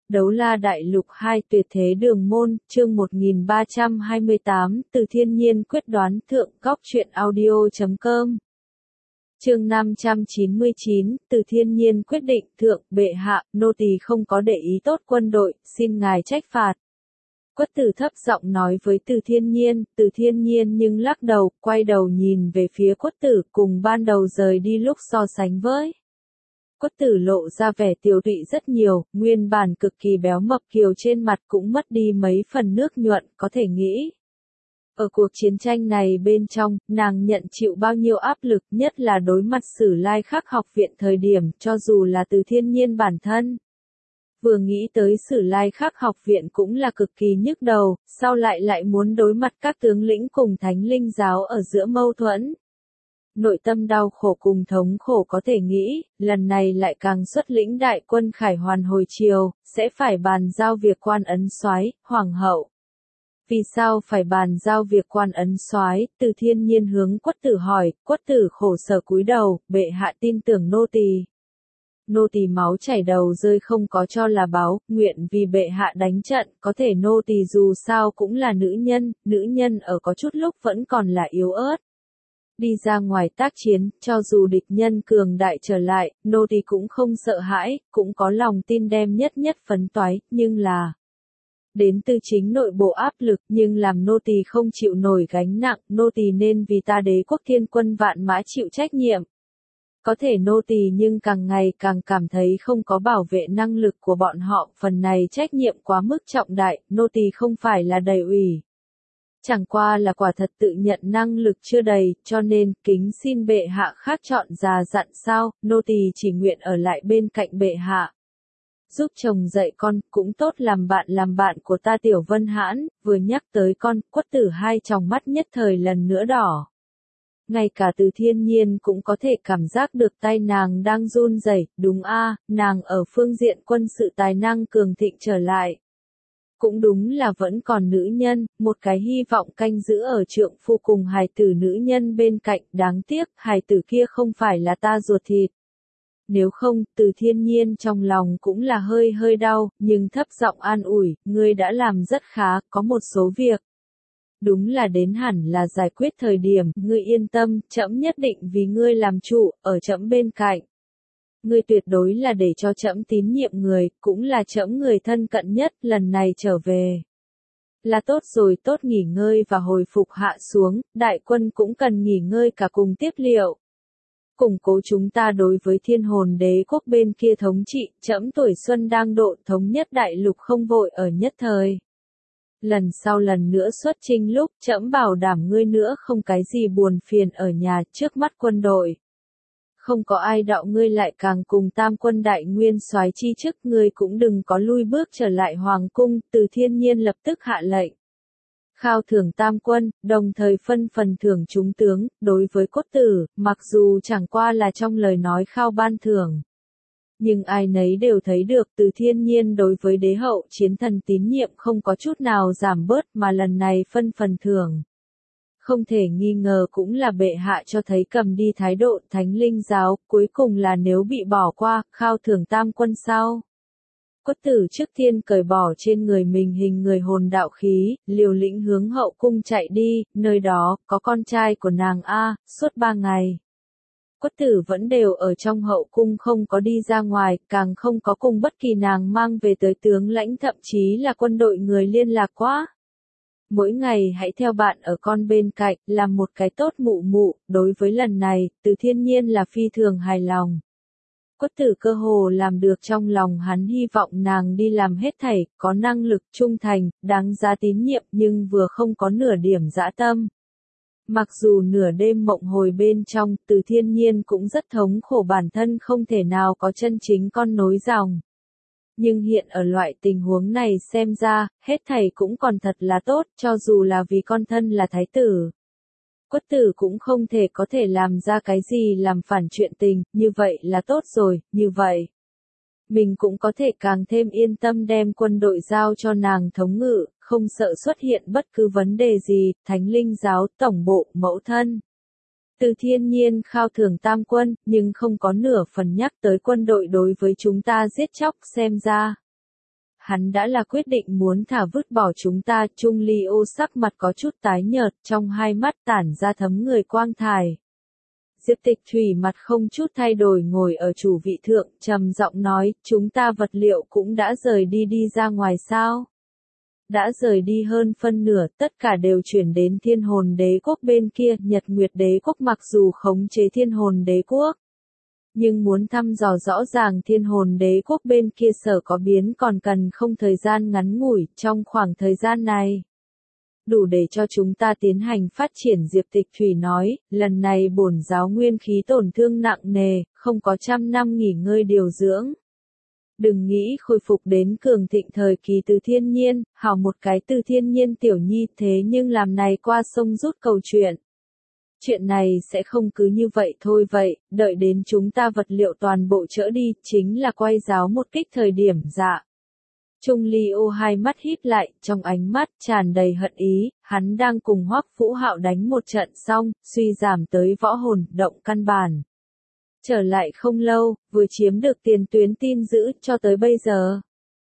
Đấu La Đại Lục 2 Tuyệt Thế Đường Môn, chương 1328, từ thiên nhiên quyết đoán thượng góc truyện audio.com. Chương 599, từ thiên nhiên quyết định thượng, bệ hạ, nô tỳ không có để ý tốt quân đội, xin ngài trách phạt. Quất Tử thấp giọng nói với từ thiên nhiên nhưng lắc đầu, quay đầu nhìn về phía Quất Tử cùng ban đầu rời đi lúc so sánh với. Quất Tử lộ ra vẻ tiều tụy rất nhiều, nguyên bản cực kỳ béo mập kiều trên mặt cũng mất đi mấy phần nước nhuận, có thể nghĩ. Ở cuộc chiến tranh này bên trong, nàng nhận chịu bao nhiêu áp lực, nhất là đối mặt Sử Lai Khắc học viện thời điểm, cho dù là từ thiên nhiên bản thân. Vừa nghĩ tới Sử Lai Khắc học viện cũng là cực kỳ nhức đầu, sau lại muốn đối mặt các tướng lĩnh cùng thánh linh giáo ở giữa mâu thuẫn. Nội tâm đau khổ cùng thống khổ có thể nghĩ, lần này lại càng xuất lĩnh đại quân khải hoàn hồi triều, sẽ phải bàn giao việc quan ấn soái, hoàng hậu. Vì sao phải bàn giao việc quan ấn soái? Từ thiên nhiên hướng Quất Tử hỏi, Quất Tử khổ sở cúi đầu, bệ hạ tin tưởng nô tỳ. Nô tỳ máu chảy đầu rơi không có cho là báo, nguyện vì bệ hạ đánh trận, có thể nô tỳ dù sao cũng là nữ nhân ở có chút lúc vẫn còn là yếu ớt. Đi ra ngoài tác chiến, cho dù địch nhân cường đại trở lại, nô tỳ cũng không sợ hãi, cũng có lòng tin đem nhất phấn toái, nhưng là đến từ chính nội bộ áp lực, nhưng làm nô tỳ không chịu nổi gánh nặng, nô tỳ nên vì ta đế quốc thiên quân vạn mã chịu trách nhiệm. Có thể nô tỳ nhưng càng ngày càng cảm thấy không có bảo vệ năng lực của bọn họ, phần này trách nhiệm quá mức trọng đại, nô tỳ không phải là đầy ủy. Chẳng qua là quả thật tự nhận năng lực chưa đầy, cho nên, kính xin bệ hạ khác chọn già dặn sao, nô tỳ chỉ nguyện ở lại bên cạnh bệ hạ. Giúp chồng dạy con, cũng tốt làm bạn của ta Tiểu Vân Hãn, vừa nhắc tới con, Quất Tử hai tròng mắt nhất thời lần nữa đỏ. Ngay cả từ thiên nhiên cũng có thể cảm giác được tay nàng đang run rẩy, đúng a, nàng ở phương diện quân sự tài năng cường thịnh trở lại. Cũng đúng là vẫn còn nữ nhân, một cái hy vọng canh giữ ở trượng phu cùng hài tử nữ nhân bên cạnh, đáng tiếc, hài tử kia không phải là ta ruột thịt. Nếu không, từ thiên nhiên trong lòng cũng là hơi đau, nhưng thấp giọng an ủi, ngươi đã làm rất khá, có một số việc. Đúng là đến hẳn là giải quyết thời điểm, ngươi yên tâm, trẫm nhất định vì ngươi làm chủ, ở trẫm bên cạnh. Ngươi tuyệt đối là để cho trẫm tín nhiệm người, cũng là trẫm người thân cận nhất, lần này trở về. Là tốt rồi, tốt nghỉ ngơi và hồi phục hạ xuống, đại quân cũng cần nghỉ ngơi cả cùng tiếp liệu. Củng cố chúng ta đối với thiên hồn đế quốc bên kia thống trị, trẫm tuổi xuân đang độ thống nhất đại lục không vội ở nhất thời. Lần sau lần nữa xuất chinh lúc, trẫm bảo đảm ngươi nữa không cái gì buồn phiền ở nhà, trước mắt quân đội. Không có ai đạo ngươi lại càng cùng tam quân đại nguyên soái chi chức, ngươi cũng đừng có lui bước trở lại hoàng cung, từ thiên nhiên lập tức hạ lệnh. Khao thưởng tam quân, đồng thời phân phần thưởng chúng tướng, đối với Quất Tử, mặc dù chẳng qua là trong lời nói khao ban thưởng. Nhưng ai nấy đều thấy được từ thiên nhiên đối với đế hậu chiến thần tín nhiệm không có chút nào giảm bớt mà lần này phân phần thưởng. Không thể nghi ngờ cũng là bệ hạ cho thấy cầm đi thái độ thánh linh giáo, cuối cùng là nếu bị bỏ qua, khao thưởng tam quân sau. Quất Tử trước tiên cởi bỏ trên người mình hình người hồn đạo khí, liều lĩnh hướng hậu cung chạy đi, nơi đó, có con trai của nàng A, suốt 3 ngày. Quất Tử vẫn đều ở trong hậu cung không có đi ra ngoài, càng không có cùng bất kỳ nàng mang về tới tướng lãnh thậm chí là quân đội người liên lạc quá. Mỗi ngày hãy theo bạn ở con bên cạnh, làm một cái tốt mụ, đối với lần này, từ thiên nhiên là phi thường hài lòng. Quất Tử cơ hồ làm được trong lòng hắn hy vọng nàng đi làm hết thảy, có năng lực, trung thành, đáng giá tín nhiệm nhưng vừa không có nửa điểm dã tâm. Mặc dù nửa đêm mộng hồi bên trong, từ thiên nhiên cũng rất thống khổ bản thân không thể nào có chân chính con nối dòng. Nhưng hiện ở loại tình huống này xem ra, hết thảy cũng còn thật là tốt, cho dù là vì con thân là thái tử. Quất Tử cũng không thể có thể làm ra cái gì làm phản chuyện tình, như vậy là tốt rồi, như vậy. Mình cũng có thể càng thêm yên tâm đem quân đội giao cho nàng thống ngự, không sợ xuất hiện bất cứ vấn đề gì, thánh linh giáo, tổng bộ, mẫu thân. Từ thiên nhiên khao thưởng tam quân, nhưng không có nửa phần nhắc tới quân đội đối với chúng ta giết chóc xem ra. hắn đã là quyết định muốn thả vứt bỏ chúng ta. Trung Ly Ô sắc mặt có chút tái nhợt, trong hai mắt tản ra thấm người quang thải. Diệp Tịch Thủy mặt không chút thay đổi ngồi ở chủ vị thượng, trầm giọng nói, chúng ta vật liệu cũng đã rời đi ra ngoài sao? Đã rời đi hơn phân nửa, tất cả đều chuyển đến Thiên Hồn Đế Quốc bên kia. Nhật Nguyệt Đế Quốc mặc dù khống chế Thiên Hồn Đế Quốc, nhưng muốn thăm dò rõ ràng Thiên Hồn Đế Quốc bên kia sở có biến còn cần không thời gian ngắn ngủi. Trong khoảng thời gian này, đủ để cho chúng ta tiến hành phát triển. Diệp Tịch Thủy nói, lần này bổn giáo nguyên khí tổn thương nặng nề, không có 100 năm nghỉ ngơi điều dưỡng. Đừng nghĩ khôi phục đến cường thịnh thời kỳ Từ Thiên Nhiên, hảo một cái Từ Thiên Nhiên tiểu nhi, thế nhưng làm này qua sông rút cầu chuyện. Chuyện này sẽ không cứ như vậy thôi vậy, đợi đến chúng ta vật liệu toàn bộ chỡ đi, chính là quay giáo một kích thời điểm. Dạ. Trung Ly Ô hai mắt híp lại, trong ánh mắt tràn đầy hận ý, hắn đang cùng Hoắc Vũ Hạo đánh một trận xong, suy giảm tới võ hồn, động căn bản. Trở lại không lâu, vừa chiếm được tiền tuyến tin giữ cho tới bây giờ.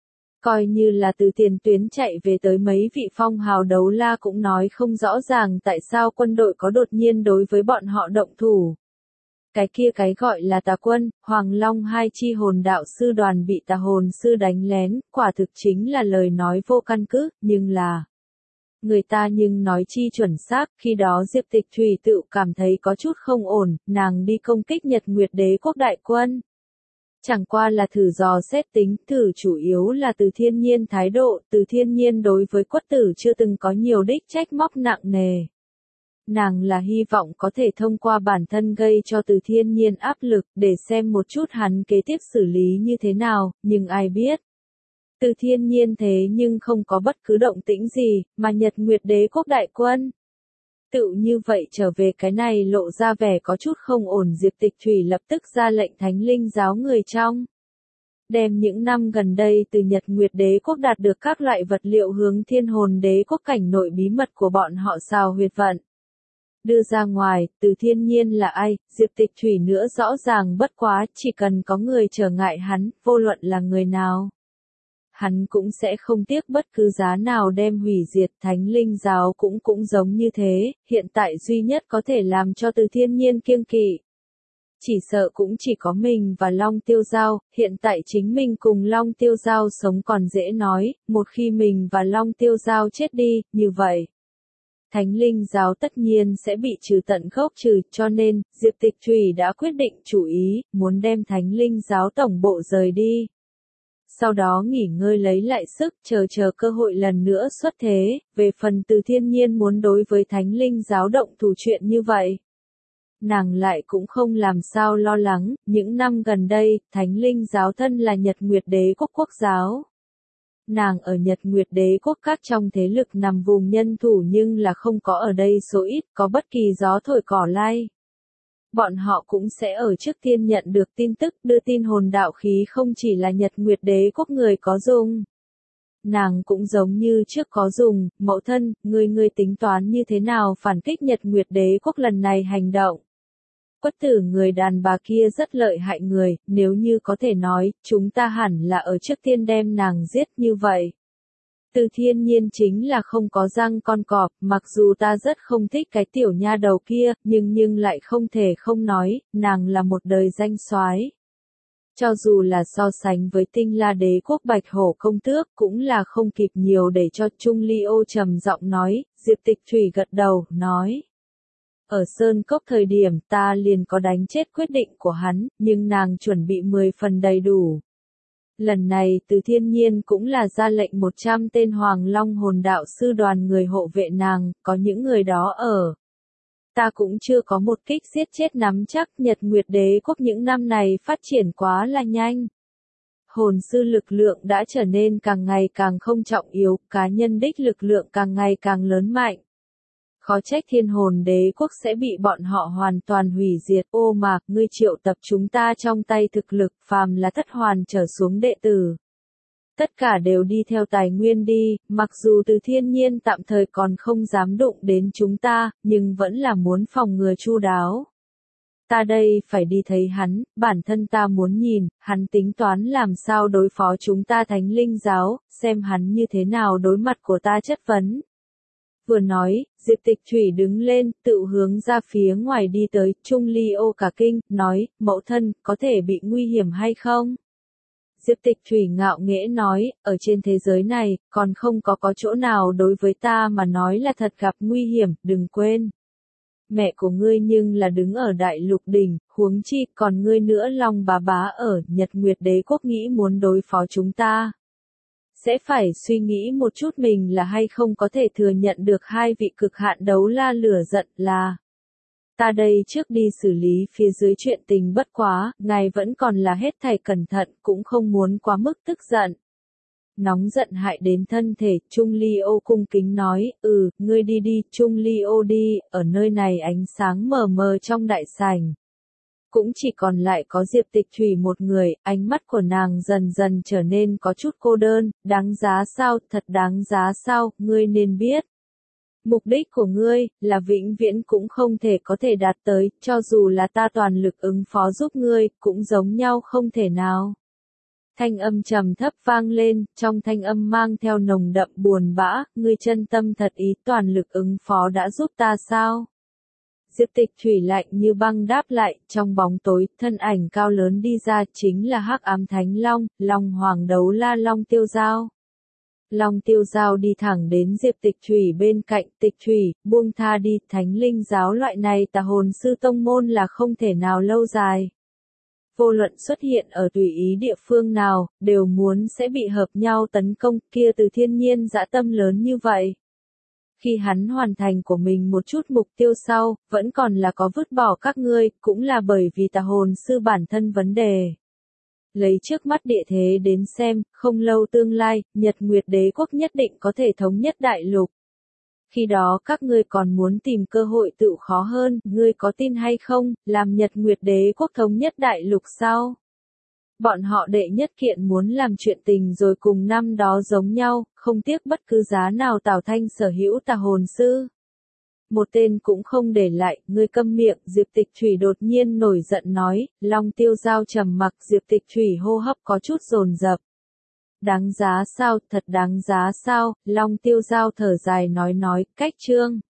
Coi như là từ tiền tuyến chạy về tới mấy vị phong hào đấu la cũng nói không rõ ràng tại sao quân đội có đột nhiên đối với bọn họ động thủ. Cái kia cái gọi là tà quân, Hoàng Long hai chi hồn đạo sư đoàn bị tà hồn sư đánh lén, quả thực chính là lời nói vô căn cứ, nhưng là người ta nhưng nói chi chuẩn xác. Khi đó Diệp Tịch Thủy tự cảm thấy có chút không ổn, nàng đi công kích Nhật Nguyệt Đế Quốc đại quân. Chẳng qua là thử dò xét tính, thử chủ yếu là Từ Thiên Nhiên thái độ. Từ Thiên Nhiên đối với Quất Tử chưa từng có nhiều đích trách móc nặng nề. Nàng là hy vọng có thể thông qua bản thân gây cho Từ Thiên Nhiên áp lực, để xem một chút hắn kế tiếp xử lý như thế nào, nhưng ai biết. Từ Thiên Nhiên thế nhưng không có bất cứ động tĩnh gì, mà Nhật Nguyệt Đế Quốc đại quân tự như vậy trở về, cái này lộ ra vẻ có chút không ổn. Diệp Tịch Thủy lập tức ra lệnh Thánh Linh giáo người trong đem những năm gần đây từ Nhật Nguyệt Đế Quốc đạt được các loại vật liệu hướng Thiên Hồn Đế Quốc cảnh nội bí mật của bọn họ xào huyệt vận đưa ra ngoài. Từ Thiên Nhiên là ai, Diệp Tịch Thủy nữa rõ ràng bất quá, chỉ cần có người trở ngại hắn, vô luận là người nào, hắn cũng sẽ không tiếc bất cứ giá nào đem hủy diệt. Thánh Linh giáo cũng giống như thế, hiện tại duy nhất có thể làm cho Từ Thiên Nhiên kiêng kỵ, chỉ sợ cũng chỉ có mình và Long Tiêu Giao. Hiện tại chính mình cùng Long Tiêu Giao sống còn dễ nói, một khi mình và Long Tiêu Giao chết đi, như vậy Thánh Linh giáo tất nhiên sẽ bị trừ tận gốc trừ, cho nên Diệp Tịch Thủy đã quyết định chủ ý, muốn đem Thánh Linh giáo tổng bộ rời đi. Sau đó nghỉ ngơi lấy lại sức, chờ cơ hội lần nữa xuất thế. Về phần Từ Thiên Nhiên muốn đối với Thánh Linh giáo động thủ chuyện như vậy, nàng lại cũng không làm sao lo lắng. Những năm gần đây, Thánh Linh giáo thân là Nhật Nguyệt Đế Quốc quốc giáo. Nàng ở Nhật Nguyệt Đế Quốc các trong thế lực nằm vùng nhân thủ, nhưng là không có ở đây số ít, có bất kỳ gió thổi cỏ lay. Bọn họ cũng sẽ ở trước tiên nhận được tin tức, đưa tin hồn đạo khí không chỉ là Nhật Nguyệt Đế Quốc người có dùng. Nàng cũng giống như trước có dùng. Mẫu thân, ngươi tính toán như thế nào phản kích Nhật Nguyệt Đế Quốc lần này hành động? Quất Tử người đàn bà kia rất lợi hại người, nếu như có thể nói, chúng ta hẳn là ở trước tiên đem nàng giết như vậy. Từ Thiên Nhiên chính là không có răng con cọp, mặc dù ta rất không thích cái tiểu nha đầu kia, nhưng lại không thể không nói, nàng là một đời danh soái. Cho dù là so sánh với Tinh La Đế Quốc Bạch Hổ công tước, cũng là không kịp nhiều để cho. Trung Ly Ô trầm giọng nói. Diệp Tịch Thủy gật đầu, nói. Ở Sơn Cốc thời điểm ta liền có đánh chết quyết định của hắn, nhưng nàng chuẩn bị 10 phần đầy đủ. Lần này Từ Thiên Nhiên cũng là ra lệnh 100 tên Hoàng Long hồn đạo sư đoàn người hộ vệ nàng, có những người đó ở. Ta cũng chưa có một kích giết chết nắm chắc. Nhật Nguyệt Đế Quốc những năm này phát triển quá là nhanh. Hồn sư lực lượng đã trở nên càng ngày càng không trọng yếu, cá nhân đích lực lượng càng ngày càng lớn mạnh. Khó trách Thiên Hồn Đế Quốc sẽ bị bọn họ hoàn toàn hủy diệt. Ô Mạc, ngươi triệu tập chúng ta trong tay thực lực, phàm là thất hoàn trở xuống đệ tử, tất cả đều đi theo tài nguyên đi. Mặc dù Từ Thiên Nhiên tạm thời còn không dám đụng đến chúng ta, nhưng vẫn là muốn phòng ngừa chu đáo. Ta đây phải đi thấy hắn, bản thân ta muốn nhìn, hắn tính toán làm sao đối phó chúng ta Thánh Linh giáo, xem hắn như thế nào đối mặt của ta chất vấn. Vừa nói, Diệp Tịch Thủy đứng lên, tự hướng ra phía ngoài đi tới, Trung Ly ô cả kinh, nói, mẫu thân, có thể bị nguy hiểm hay không? Diệp Tịch Thủy ngạo nghễ nói, ở trên thế giới này, còn không có chỗ nào đối với ta mà nói là thật gặp nguy hiểm, đừng quên. Mẹ của ngươi nhưng là đứng ở Đại Lục Đỉnh, huống chi, còn ngươi nữa Long bá bá ở Nhật Nguyệt Đế quốc nghĩ muốn đối phó chúng ta. Sẽ phải suy nghĩ một chút mình là hay không có thể thừa nhận được hai vị cực hạn đấu la lửa giận là. Ta đây trước đi xử lý phía dưới chuyện tình bất quá, ngài vẫn còn là hết thảy cẩn thận, cũng không muốn quá mức tức giận. Nóng giận hại đến thân thể, Trung Ly ô cung kính nói, ngươi đi đi, Trung Ly ô đi, ở nơi này ánh sáng mờ mờ trong đại sảnh. Cũng chỉ còn lại có Diệp Tịch Thủy một người, ánh mắt của nàng dần dần trở nên có chút cô đơn, đáng giá sao, thật đáng giá sao, ngươi nên biết. Mục đích của ngươi, là vĩnh viễn cũng không thể có thể đạt tới, cho dù là ta toàn lực ứng phó giúp ngươi, cũng giống nhau không thể nào. Thanh âm trầm thấp vang lên, trong thanh âm mang theo nồng đậm buồn bã, ngươi chân tâm thật ý toàn lực ứng phó đã giúp ta sao? Diệp Tịch Thủy lạnh như băng đáp lại, trong bóng tối, thân ảnh cao lớn đi ra chính là Hắc Ám Thánh Long, Long Hoàng đấu la Long Tiêu Giao. Long Tiêu Giao đi thẳng đến Diệp Tịch Thủy bên cạnh, Tịch Thủy, buông tha đi, Thánh Linh giáo loại này tà hồn sư tông môn là không thể nào lâu dài. Vô luận xuất hiện ở tùy ý địa phương nào, đều muốn sẽ bị hợp nhau tấn công, kia từ thiên nhiên dã tâm lớn như vậy. Khi hắn hoàn thành của mình một chút mục tiêu sau, vẫn còn là có vứt bỏ các ngươi, cũng là bởi vì tà hồn sư bản thân vấn đề. Lấy trước mắt địa thế đến xem, không lâu tương lai, Nhật Nguyệt Đế quốc nhất định có thể thống nhất đại lục. Khi đó các ngươi còn muốn tìm cơ hội tự khó hơn, ngươi có tin hay không, làm Nhật Nguyệt Đế quốc thống nhất đại lục sao? Bọn họ đệ nhất kiện muốn làm chuyện tình rồi cùng năm đó giống nhau, không tiếc bất cứ giá nào Tào Thanh sở hữu tà hồn sư. Một tên cũng không để lại, ngươi câm miệng, Diệp Tịch Thủy đột nhiên nổi giận nói, Long Tiêu Giao trầm mặc, Diệp Tịch Thủy hô hấp có chút dồn dập. Đáng giá sao, thật đáng giá sao, Long Tiêu Giao thở dài nói, cách chương.